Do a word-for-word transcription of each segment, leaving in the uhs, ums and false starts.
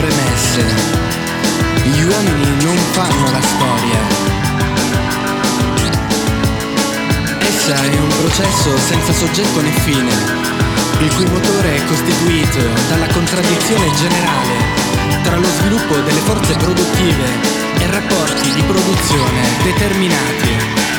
premesse. Gli uomini non fanno la storia. Essa è un processo senza soggetto né fine, il cui motore è costituito dalla contraddizione generale tra lo sviluppo delle forze produttive e rapporti di produzione determinati.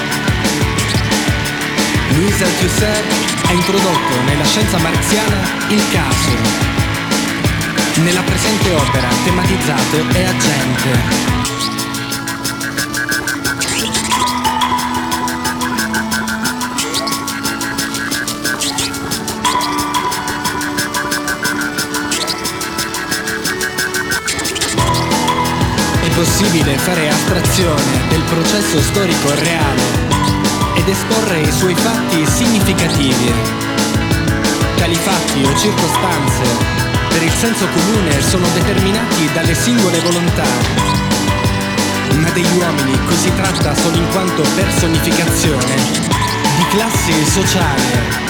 Louis Althusser ha introdotto nella scienza marxiana il caso. Nella presente opera tematizzato è agente. È possibile fare astrazione del processo storico reale ed esporre i suoi fatti significativi. Tali fatti o circostanze per il senso comune sono determinati dalle singole volontà, ma degli uomini qui si tratta solo in quanto personificazione di classe sociale.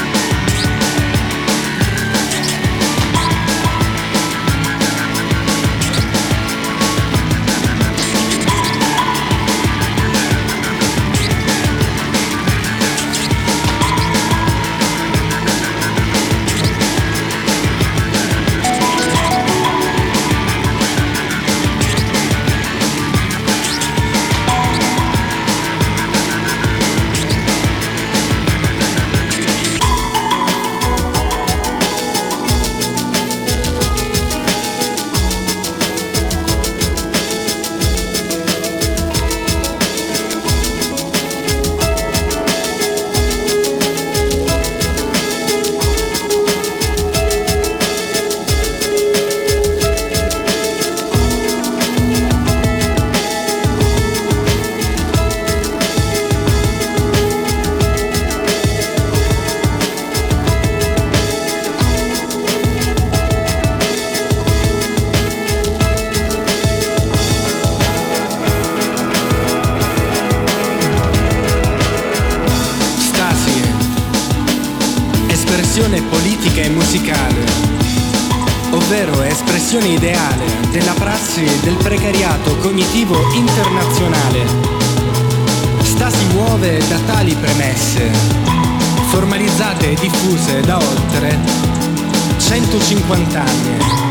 Politica e musicale, ovvero espressione ideale della prassi del precariato cognitivo internazionale. Sta si muove da tali premesse, formalizzate e diffuse da oltre centocinquanta anni.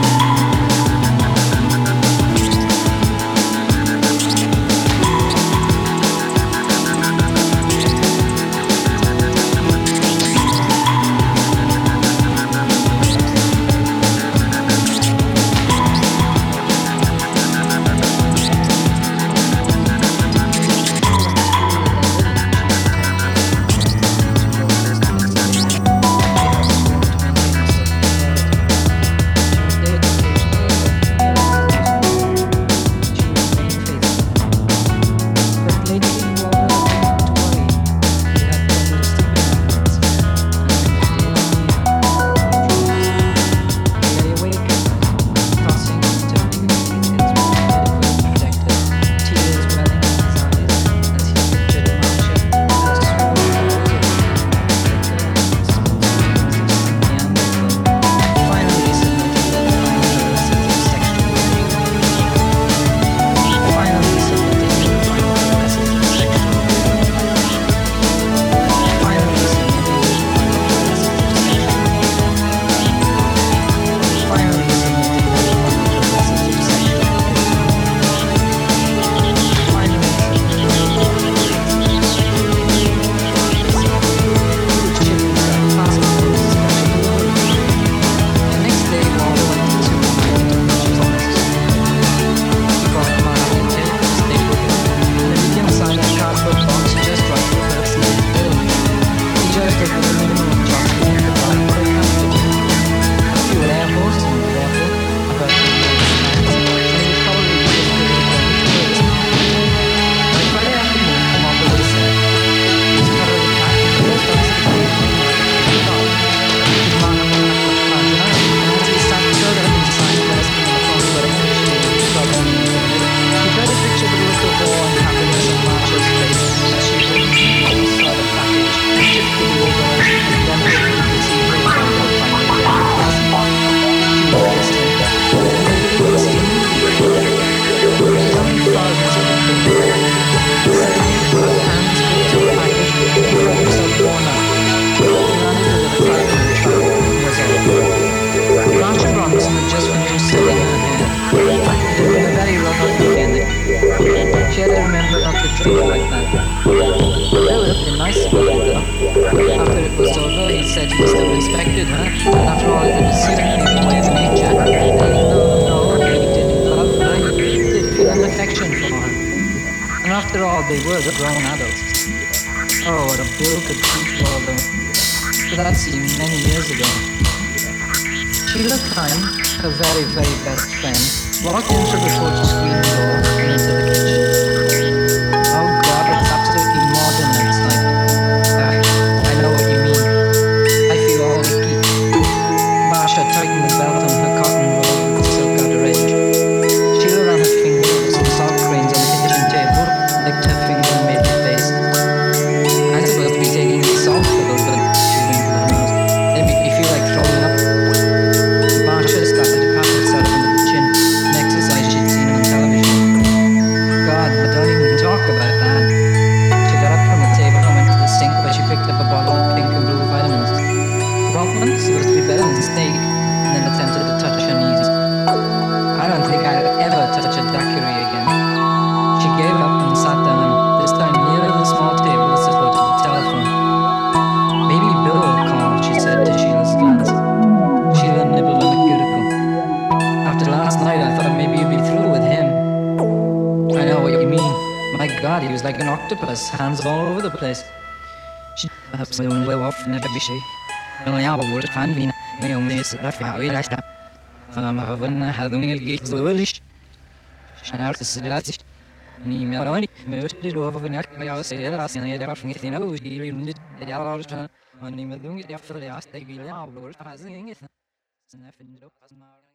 treat like that. Bill had been nice about it though. After it was over, he said he still respected her, and after all, it was certainly the way of nature. And even though no, he didn't love her, he did feel an affection for her. And after all, they were the grown adults. Oh, what a Bill could teach all them. But that seemed many years ago. Sheila Kine, her very, very best friend, walked in through the torch screen door and into the kitchen. Oh God, it's absolutely modern outside. Ah, I know what you mean. I feel all icky. Basha tightened the belt on her cotton robe with silk out of range. Sheila ran her finger over some salt grains on the kitchen table, licked her finger and made her face. I'm supposed to be taking these salt pills, but she winked her nose. They make me feel like throwing up. Basha started to pat herself under the chin, an exercise she'd seen on television. God, don't even talk about that. She got up from the table and went to the sink where she picked up a bottle of pink and blue vitamins. Rothman, supposed to be better than steak, and then attempted to touch her knees. I don't think I'd ever touch a daiquiri again. She gave up and sat down, this time near the small table that supported the telephone. Maybe Bill will call, she said to Sheila's glance. Sheila nibbled on a cuticle. After last night, I thought maybe you'd be through with him. I know what you mean. My God, he was like an octopus, hands all over the place. She perhaps will blow off in a baby she. Only I will find me. My only is that I will last up. I'm having a having a gate to the village. And out to see that. Ni mer only möchte du auf eine Art sehr das in der Forschung ist genau die Runde der Arbeit und ni mer dunge der für der erste Gile aber was ist denn?